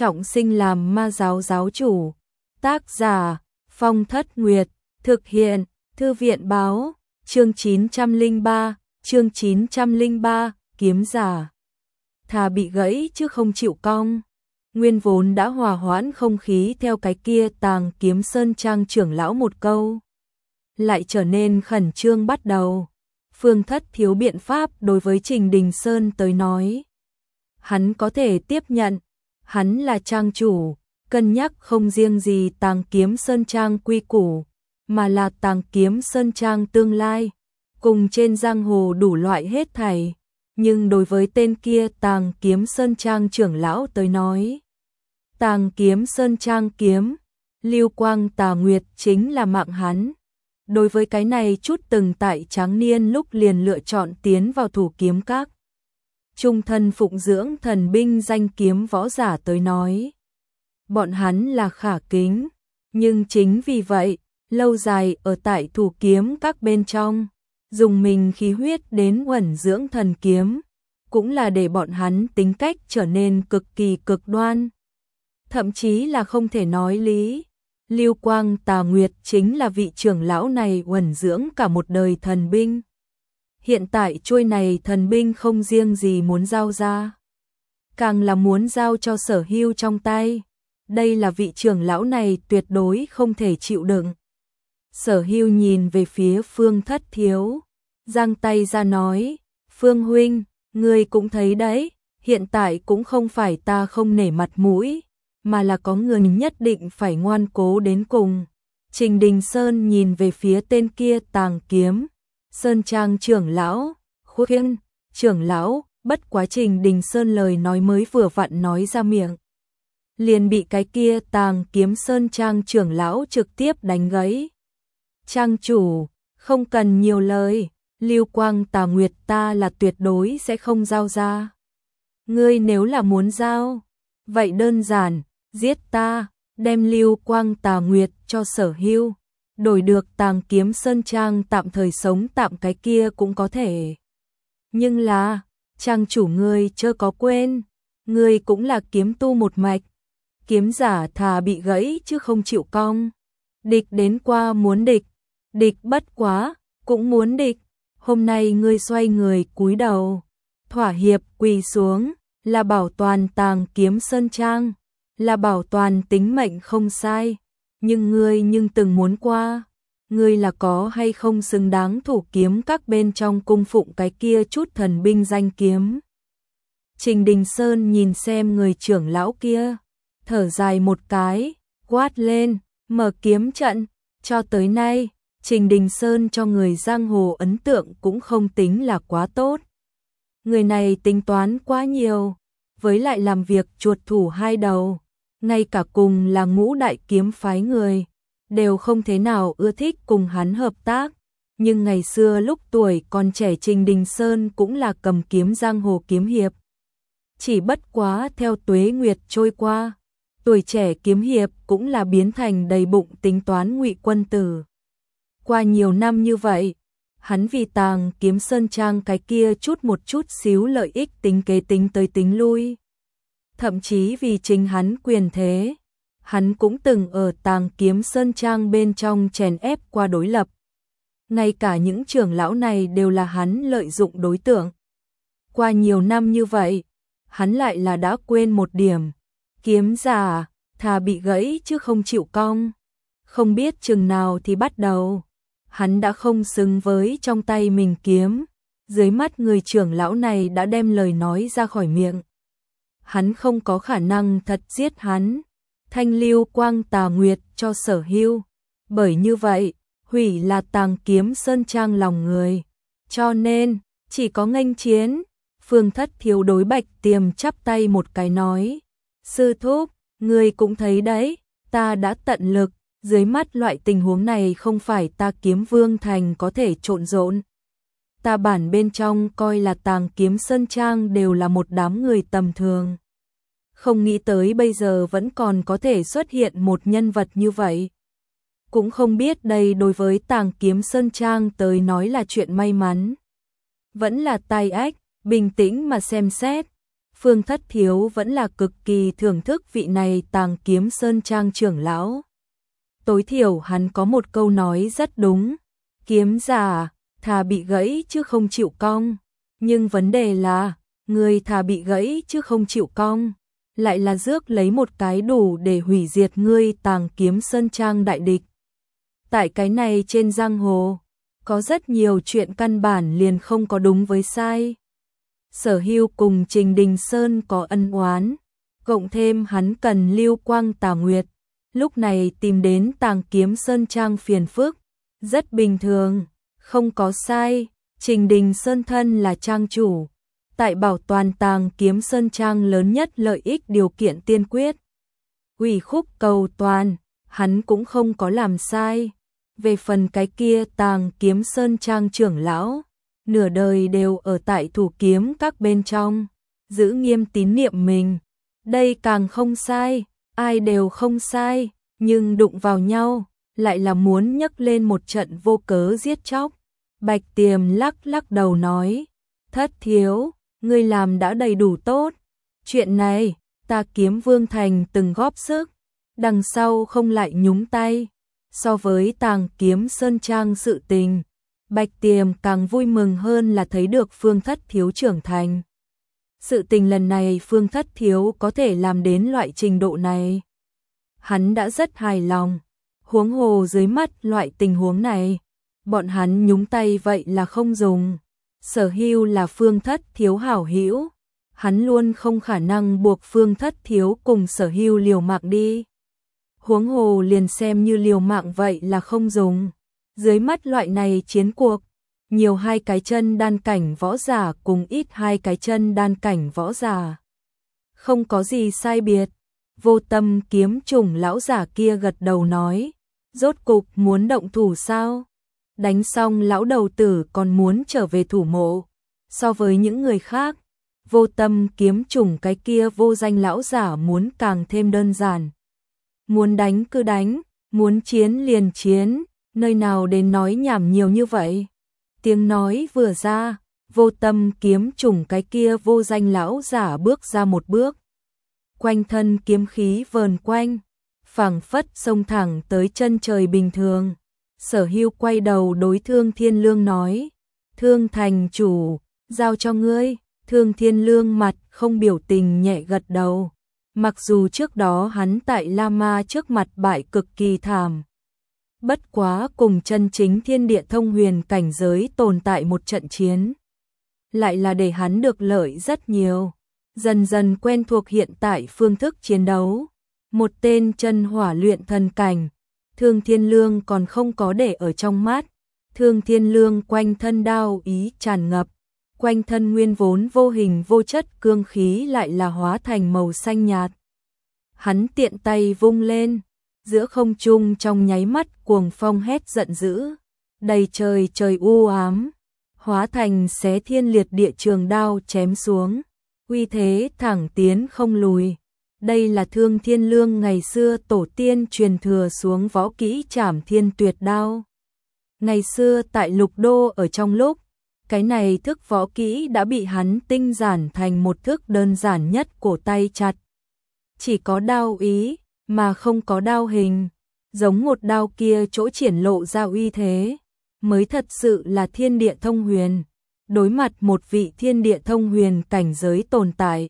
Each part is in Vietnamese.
trọng sinh làm ma giáo giáo chủ. Tác giả Phong Thất Nguyệt, thực hiện Thư viện báo, chương 903, kiếm giả. Thà bị gãy chứ không chịu cong. Nguyên vốn đã hòa hoãn không khí theo cái kia Tàng Kiếm Sơn Trang trưởng lão một câu, lại trở nên khẩn trương bắt đầu. Phương Thất thiếu biện pháp đối với Trình Đình Sơn tới nói. Hắn có thể tiếp nhận, hắn là trang chủ, cân nhắc không riêng gì Tàng Kiếm Sơn Trang quy củ, mà là Tàng Kiếm Sơn Trang tương lai, cùng trên giang hồ đủ loại hết thảy. Nhưng đối với tên kia Tàng Kiếm Sơn Trang trưởng lão tới nói, Tàng Kiếm Sơn Trang kiếm, Lưu Quang Tà Nguyệt chính là mạng hắn. Đối với cái này chút từng tại tráng niên lúc liền lựa chọn tiến vào thủ kiếm các, trung thân phụng dưỡng thần binh danh kiếm võ giả tới nói, bọn hắn là khả kính. Nhưng chính vì vậy, lâu dài ở tại thủ kiếm các bên trong, dùng mình khí huyết đến uẩn dưỡng thần kiếm, cũng là để bọn hắn tính cách trở nên cực kỳ cực đoan, thậm chí là không thể nói lý. Lưu Quang Tà Nguyệt chính là vị trưởng lão này uẩn dưỡng cả một đời thần binh. Hiện tại chuôi này thần binh không riêng gì muốn giao ra, càng là muốn giao cho Sở Hưu trong tay. Đây là vị trưởng lão này tuyệt đối không thể chịu đựng. Sở Hưu nhìn về phía Phương Thất Thiếu, giang tay ra nói, Phương huynh, ngươi cũng thấy đấy, hiện tại cũng không phải ta không nể mặt mũi, mà là có người nhất định phải ngoan cố đến cùng. Trình Đình Sơn nhìn về phía tên kia Tàng Kiếm Sơn Trang trưởng lão, khuyên, trưởng lão, bất quá Trình Đình Sơn lời nói mới vừa vặn nói ra miệng, liền bị cái kia Tàng Kiếm Sơn Trang trưởng lão trực tiếp đánh gãy. Trang chủ, không cần nhiều lời, Lưu Quang Tà Nguyệt ta là tuyệt đối sẽ không giao ra. Ngươi nếu là muốn giao, vậy đơn giản, giết ta, đem Lưu Quang Tà Nguyệt cho Sở Hưu, đổi được Tàng Kiếm Sơn Trang tạm thời sống tạm cái kia cũng có thể. Nhưng là, trang chủ ngươi chớ có quên, ngươi cũng là kiếm tu một mạch, kiếm giả thà bị gãy chứ không chịu cong. Địch đến qua muốn địch, địch bất quá cũng muốn địch. Hôm nay ngươi xoay người cúi đầu, thỏa hiệp quỳ xuống, là bảo toàn Tàng Kiếm Sơn Trang, là bảo toàn tính mệnh không sai. Nhưng ngươi từng muốn qua, ngươi là có hay không xứng đáng thủ kiếm các bên trong cung phụng cái kia chút thần binh danh kiếm. Trình Đình Sơn nhìn xem người trưởng lão kia, thở dài một cái, quát lên, mở kiếm trận. Cho tới nay, Trình Đình Sơn cho người giang hồ ấn tượng cũng không tính là quá tốt. Người này tính toán quá nhiều, với lại làm việc chuột thủ hai đầu, ngay cả cùng là ngũ đại kiếm phái người, đều không thế nào ưa thích cùng hắn hợp tác. Nhưng ngày xưa lúc tuổi còn trẻ Trình Đình Sơn cũng là cầm kiếm giang hồ kiếm hiệp. Chỉ bất quá theo tuế nguyệt trôi qua, tuổi trẻ kiếm hiệp cũng là biến thành đầy bụng tính toán ngụy quân tử. Qua nhiều năm như vậy, hắn vì Tàng Kiếm Sơn Trang cái kia một chút xíu lợi ích tính kế tính tới tính lui. Thậm chí vì chính hắn quyền thế, hắn cũng từng ở Tàng Kiếm Sơn Trang bên trong chèn ép qua đối lập. Ngay cả những trưởng lão này đều là hắn lợi dụng đối tượng. Qua nhiều năm như vậy, hắn lại là đã quên một điểm, kiếm giả thà bị gãy chứ không chịu cong. Không biết chừng nào thì bắt đầu, hắn đã không xứng với trong tay mình kiếm. Dưới mắt người trưởng lão này đã đem lời nói ra khỏi miệng, hắn không có khả năng thật giết hắn, thanh Lưu Quang Tà Nguyệt cho Sở Hưu. Bởi như vậy, hủy là Tàng Kiếm Sơn Trang lòng người, cho nên chỉ có nghênh chiến. Phương Thất Thiếu đối Bạch Tiềm chắp tay một cái nói, sư thúc, ngươi cũng thấy đấy, ta đã tận lực, dưới mắt loại tình huống này không phải ta Kiếm Vương Thành có thể trộn rộn. Ta bản bên trong coi là Tàng Kiếm Sơn Trang đều là một đám người tầm thường. Không nghĩ tới bây giờ vẫn còn có thể xuất hiện một nhân vật như vậy. Cũng không biết đây đối với Tàng Kiếm Sơn Trang tới nói là chuyện may mắn, vẫn là tai ách. Bình tĩnh mà xem xét, Phương Thất Thiếu vẫn là cực kỳ thưởng thức vị này Tàng Kiếm Sơn Trang trưởng lão. Tối thiểu hắn có một câu nói rất đúng, kiếm giả, thà bị gãy chứ không chịu cong. Nhưng vấn đề là, người thà bị gãy chứ không chịu cong, lại là rước lấy một cái đủ để hủy diệt ngươi Tàng Kiếm Sơn Trang đại địch. Tại cái này trên giang hồ, có rất nhiều chuyện căn bản liền không có đúng với sai. Sở Hưu cùng Trình Đình Sơn có ân oán, cộng thêm hắn cần Lưu Quang Tà Nguyệt, lúc này tìm đến Tàng Kiếm Sơn Trang phiền phức, rất bình thường, không có sai. Trình Đình Sơn thân là trang chủ, tại bảo toàn Tàng Kiếm Sơn Trang lớn nhất lợi ích điều kiện tiên quyết. Ủy khúc cầu toàn, hắn cũng không có làm sai. Về phần cái kia Tàng Kiếm Sơn Trang trưởng lão, nửa đời đều ở tại thủ kiếm các bên trong, giữ nghiêm tín niệm mình. Đây càng không sai, ai đều không sai, nhưng đụng vào nhau, lại là muốn nhấc lên một trận vô cớ giết chóc. Bạch Tiềm lắc lắc đầu nói, Thất Thiếu, ngươi làm đã đầy đủ tốt. Chuyện này, ta Kiếm Vương Thành từng góp sức, đằng sau không lại nhúng tay. So với Tàng Kiếm Sơn Trang sự tình, Bạch Tiềm càng vui mừng hơn là thấy được Phương Thất Thiếu trưởng thành. Sự tình lần này Phương Thất Thiếu có thể làm đến loại trình độ này, hắn đã rất hài lòng. Huống hồ dưới mắt loại tình huống này, bọn hắn nhúng tay vậy là không dùng. Sở Hưu là Phương Thất Thiếu hảo hữu, hắn luôn không khả năng buộc Phương Thất Thiếu cùng Sở Hưu liều mạng đi. Huống hồ liền xem như liều mạng vậy là không dùng. Dưới mắt loại này chiến cuộc, nhiều hai cái chân đan cảnh võ giả cùng ít hai cái chân đan cảnh võ giả, không có gì sai biệt. Vô Tâm kiếm trùng lão giả kia gật đầu nói, rốt cục muốn động thủ sao? Đánh xong lão đầu tử còn muốn trở về thủ mộ. So với những người khác, Vô Tâm kiếm trùng cái kia vô danh lão giả muốn càng thêm đơn giản. Muốn đánh cứ đánh, muốn chiến liền chiến, nơi nào đến nói nhảm nhiều như vậy. Tiếng nói vừa ra, Vô Tâm kiếm trùng cái kia vô danh lão giả bước ra một bước. Quanh thân kiếm khí vờn quanh, phảng phất xông thẳng tới chân trời bình thường. Sở Hưu quay đầu đối Thương Thiên Lương nói, Thương thành chủ, giao cho ngươi. Thương Thiên Lương mặt không biểu tình nhẹ gật đầu. Mặc dù trước đó hắn tại La Ma trước mặt bại cực kỳ thảm, bất quá cùng chân chính thiên địa thông huyền cảnh giới tồn tại một trận chiến, lại là để hắn được lợi rất nhiều. Dần dần quen thuộc hiện tại phương thức chiến đấu. Một tên chân hỏa luyện thần cảnh, Thương Thiên Lương còn không có để ở trong mắt. Thương Thiên Lương quanh thân đao ý tràn ngập, quanh thân nguyên vốn vô hình vô chất cương khí lại là hóa thành màu xanh nhạt. Hắn tiện tay vung lên, giữa không trung trong nháy mắt cuồng phong hét giận dữ, đầy trời trời u ám, hóa thành xé thiên liệt địa trường đao chém xuống, uy thế thẳng tiến không lùi. Đây là Thương Thiên Lương ngày xưa tổ tiên truyền thừa xuống võ kỹ Trảm Thiên Tuyệt Đao. Ngày xưa tại Lục Đô ở trong lúc, cái này thức võ kỹ đã bị hắn tinh giản thành một thức đơn giản nhất cổ tay chặt. Chỉ có đao ý, mà không có đao hình, giống một đao kia chỗ triển lộ ra uy thế, mới thật sự là thiên địa thông huyền. Đối mặt một vị thiên địa thông huyền cảnh giới tồn tại,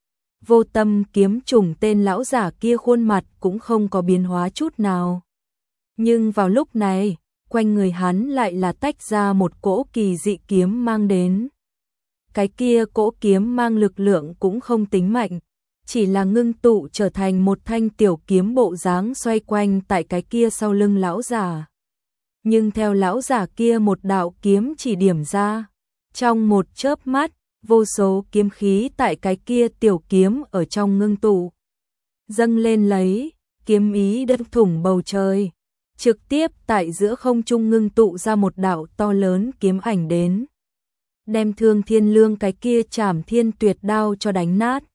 Vô Tâm kiếm trùng tên lão giả kia khuôn mặt cũng không có biến hóa chút nào. Nhưng vào lúc này, quanh người hắn lại là tách ra một cỗ kỳ dị kiếm mang đến. Cái kia cỗ kiếm mang lực lượng cũng không tính mạnh, chỉ là ngưng tụ trở thành một thanh tiểu kiếm bộ dáng xoay quanh tại cái kia sau lưng lão giả. Nhưng theo lão giả kia một đạo kiếm chỉ điểm ra, trong một chớp mắt, vô số kiếm khí tại cái kia tiểu kiếm ở trong ngưng tụ, dâng lên lấy, kiếm ý đâm thủng bầu trời, trực tiếp tại giữa không trung ngưng tụ ra một đạo to lớn kiếm ảnh đến, đem Thương Thiên Lương cái kia Trảm Thiên Tuyệt Đao cho đánh nát.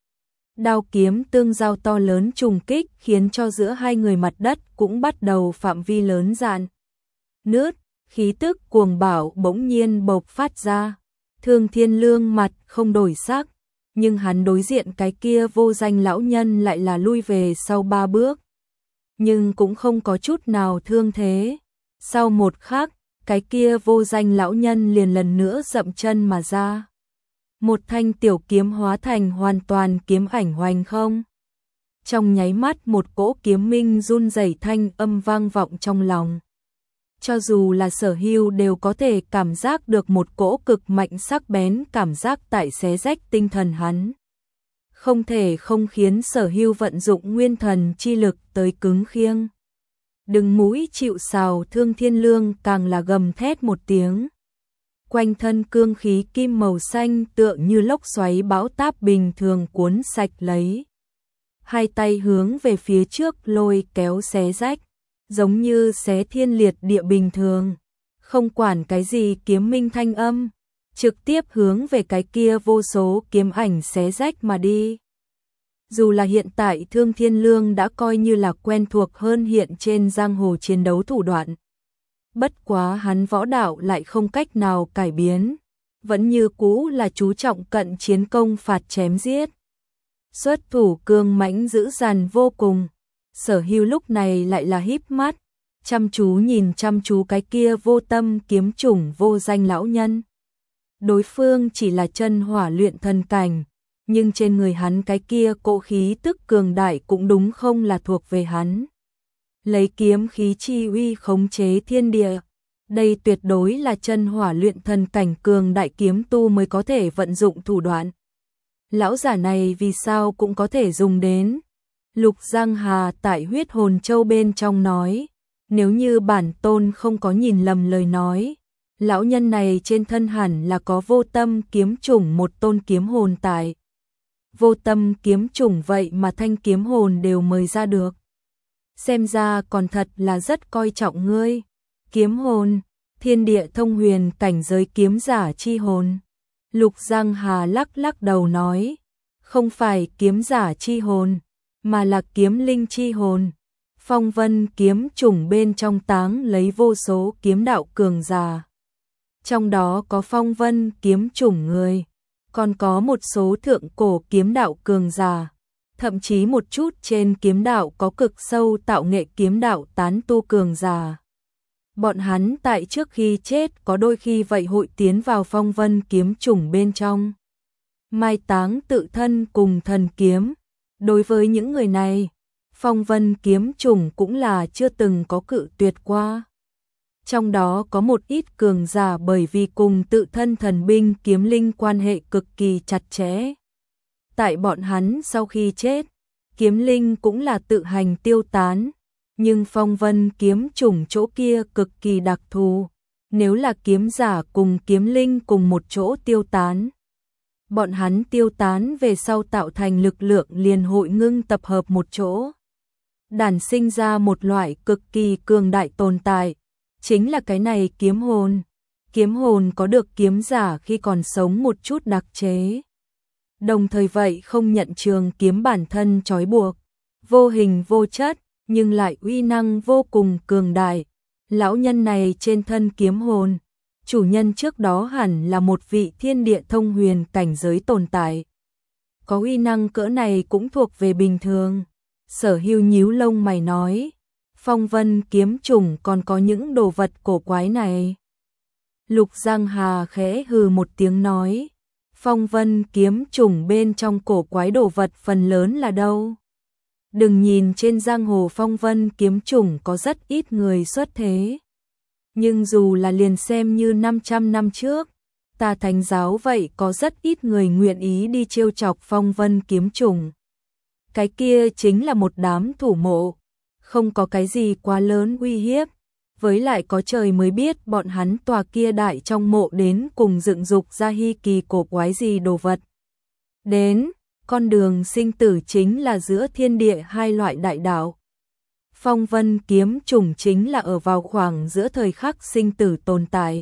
Đao kiếm tương giao to lớn trùng kích khiến cho giữa hai người mặt đất cũng bắt đầu phạm vi lớn dạn nứt, khí tức cuồng bạo bỗng nhiên bộc phát ra. Thương Thiên Lương mặt không đổi sắc, nhưng hắn đối diện cái kia vô danh lão nhân lại là lui về sau 3 bước. Nhưng cũng không có chút nào thương thế. Sau một khắc, cái kia vô danh lão nhân liền lần nữa dậm chân mà ra. Một thanh tiểu kiếm hóa thành hoàn toàn kiếm ảnh hoành không. Trong nháy mắt một cỗ kiếm minh run rẩy thanh âm vang vọng trong lòng. Cho dù là Sở Hưu đều có thể cảm giác được một cỗ cực mạnh sắc bén cảm giác tại xé rách tinh thần hắn. Không thể không khiến Sở Hưu vận dụng nguyên thần chi lực tới cứng khiêng. Đừng mũi chịu sào Thương Thiên Lương càng là gầm thét một tiếng. Quanh thân cương khí kim màu xanh tựa như lốc xoáy bão táp bình thường cuốn sạch lấy. Hai tay hướng về phía trước lôi kéo xé rách, giống như xé thiên liệt địa bình thường. Không quản cái gì kiếm minh thanh âm, trực tiếp hướng về cái kia vô số kiếm ảnh xé rách mà đi. Dù là hiện tại Thương Thiên Lương đã coi như là quen thuộc hơn hiện trên giang hồ chiến đấu thủ đoạn. Bất quá hắn võ đạo lại không cách nào cải biến, vẫn như cũ là chú trọng cận chiến công phạt chém giết. Xuất thủ cương mãnh dữ dằn vô cùng. Sở Hưu lúc này lại là híp mắt, chăm chú cái kia vô tâm kiếm chủng vô danh lão nhân. Đối phương chỉ là chân hỏa luyện thần cảnh, nhưng trên người hắn cái kia cỗ khí tức cường đại cũng đúng không là thuộc về hắn. Lấy kiếm khí chi uy khống chế thiên địa, đây tuyệt đối là chân hỏa luyện thần cảnh cường đại kiếm tu mới có thể vận dụng thủ đoạn. Lão giả này vì sao cũng có thể dùng đến. Lục Giang Hà tại huyết hồn châu bên trong nói, nếu như bản tôn không có nhìn lầm lời nói, lão nhân này trên thân hẳn là có vô tâm kiếm chủng một tôn kiếm hồn tại. Vô tâm kiếm chủng vậy mà thanh kiếm hồn đều mời ra được. Xem ra còn thật là rất coi trọng ngươi. Kiếm hồn, thiên địa thông huyền cảnh giới kiếm giả chi hồn. Lục Giang Hà lắc lắc đầu nói, không phải kiếm giả chi hồn, mà là kiếm linh chi hồn. Phong vân kiếm chủng bên trong táng lấy vô số kiếm đạo cường giả. Trong đó có phong vân kiếm chủng người, còn có một số thượng cổ kiếm đạo cường giả, thậm chí một chút trên kiếm đạo có cực sâu tạo nghệ kiếm đạo tán tu cường giả. Bọn hắn tại trước khi chết có đôi khi vậy hội tiến vào phong vân kiếm chủng bên trong, mai táng tự thân cùng thần kiếm. Đối với những người này, phong vân kiếm chủng cũng là chưa từng có cự tuyệt qua. Trong đó có một ít cường giả bởi vì cùng tự thân thần binh kiếm linh quan hệ cực kỳ chặt chẽ. Tại bọn hắn sau khi chết, kiếm linh cũng là tự hành tiêu tán. Nhưng phong vân kiếm chủng chỗ kia cực kỳ đặc thù, nếu là kiếm giả cùng kiếm linh cùng một chỗ tiêu tán. Bọn hắn tiêu tán về sau tạo thành lực lượng liền hội ngưng tập hợp một chỗ. Đản sinh ra một loại cực kỳ cường đại tồn tại, chính là cái này kiếm hồn. Kiếm hồn có được kiếm giả khi còn sống một chút đặc chế. Đồng thời vậy không nhận trường kiếm bản thân trói buộc, vô hình vô chất, nhưng lại uy năng vô cùng cường đại. Lão nhân này trên thân kiếm hồn, chủ nhân trước đó hẳn là một vị thiên địa thông huyền cảnh giới tồn tại. Có uy năng cỡ này cũng thuộc về bình thường. Sở Hưu nhíu lông mày nói, phong vân kiếm chủng còn có những đồ vật cổ quái này. Lục Giang Hà khẽ hừ một tiếng nói, phong vân kiếm chủng bên trong cổ quái đồ vật phần lớn là đâu? Đừng nhìn trên giang hồ phong vân kiếm chủng có rất ít người xuất thế. Nhưng dù là liền xem như 500 năm trước, Tà Thánh giáo vậy có rất ít người nguyện ý đi trêu chọc phong vân kiếm chủng. Cái kia chính là một đám thủ mộ, không có cái gì quá lớn uy hiếp. Với lại có trời mới biết bọn hắn tòa kia đại trong mộ đến cùng dựng dục ra hy kỳ cổ quái gì đồ vật. Đến, con đường sinh tử chính là giữa thiên địa hai loại đại đạo. Phong vân kiếm chủng chính là ở vào khoảng giữa thời khắc sinh tử tồn tại.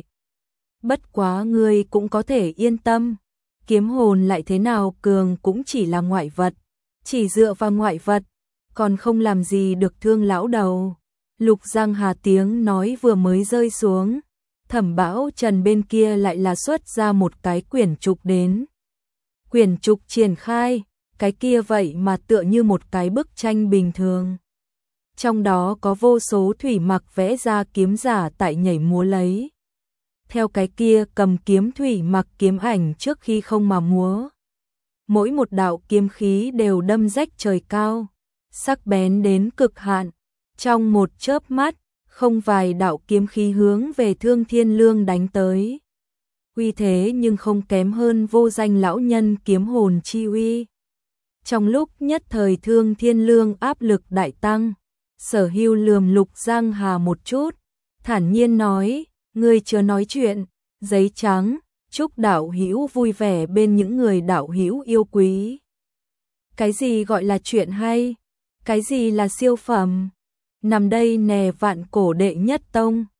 Bất quá ngươi cũng có thể yên tâm, kiếm hồn lại thế nào cường cũng chỉ là ngoại vật, chỉ dựa vào ngoại vật, còn không làm gì được thương lão đầu. Lục Giang Hà tiếng nói vừa mới rơi xuống, Thẩm Bảo Trần bên kia lại là xuất ra một cái quyển trục đến. Quyển trục triển khai, cái kia vậy mà tựa như một cái bức tranh bình thường. Trong đó có vô số thủy mặc vẽ ra kiếm giả tại nhảy múa lấy. Theo cái kia cầm kiếm thủy mặc kiếm ảnh trước khi không mà múa. Mỗi một đạo kiếm khí đều đâm rách trời cao, sắc bén đến cực hạn. Trong một chớp mắt, không vài đạo kiếm khí hướng về Thương Thiên Lương đánh tới. Uy thế nhưng không kém hơn vô danh lão nhân kiếm hồn chi uy. Trong lúc nhất thời Thương Thiên Lương áp lực đại tăng, Sở Hưu lườm Lục Giang Hà một chút, thản nhiên nói, ngươi chưa nói chuyện, giấy trắng, chúc đạo hữu vui vẻ bên những người đạo hữu yêu quý. Cái gì gọi là chuyện hay? Cái gì là siêu phẩm? Nằm đây nè vạn cổ đệ nhất tông.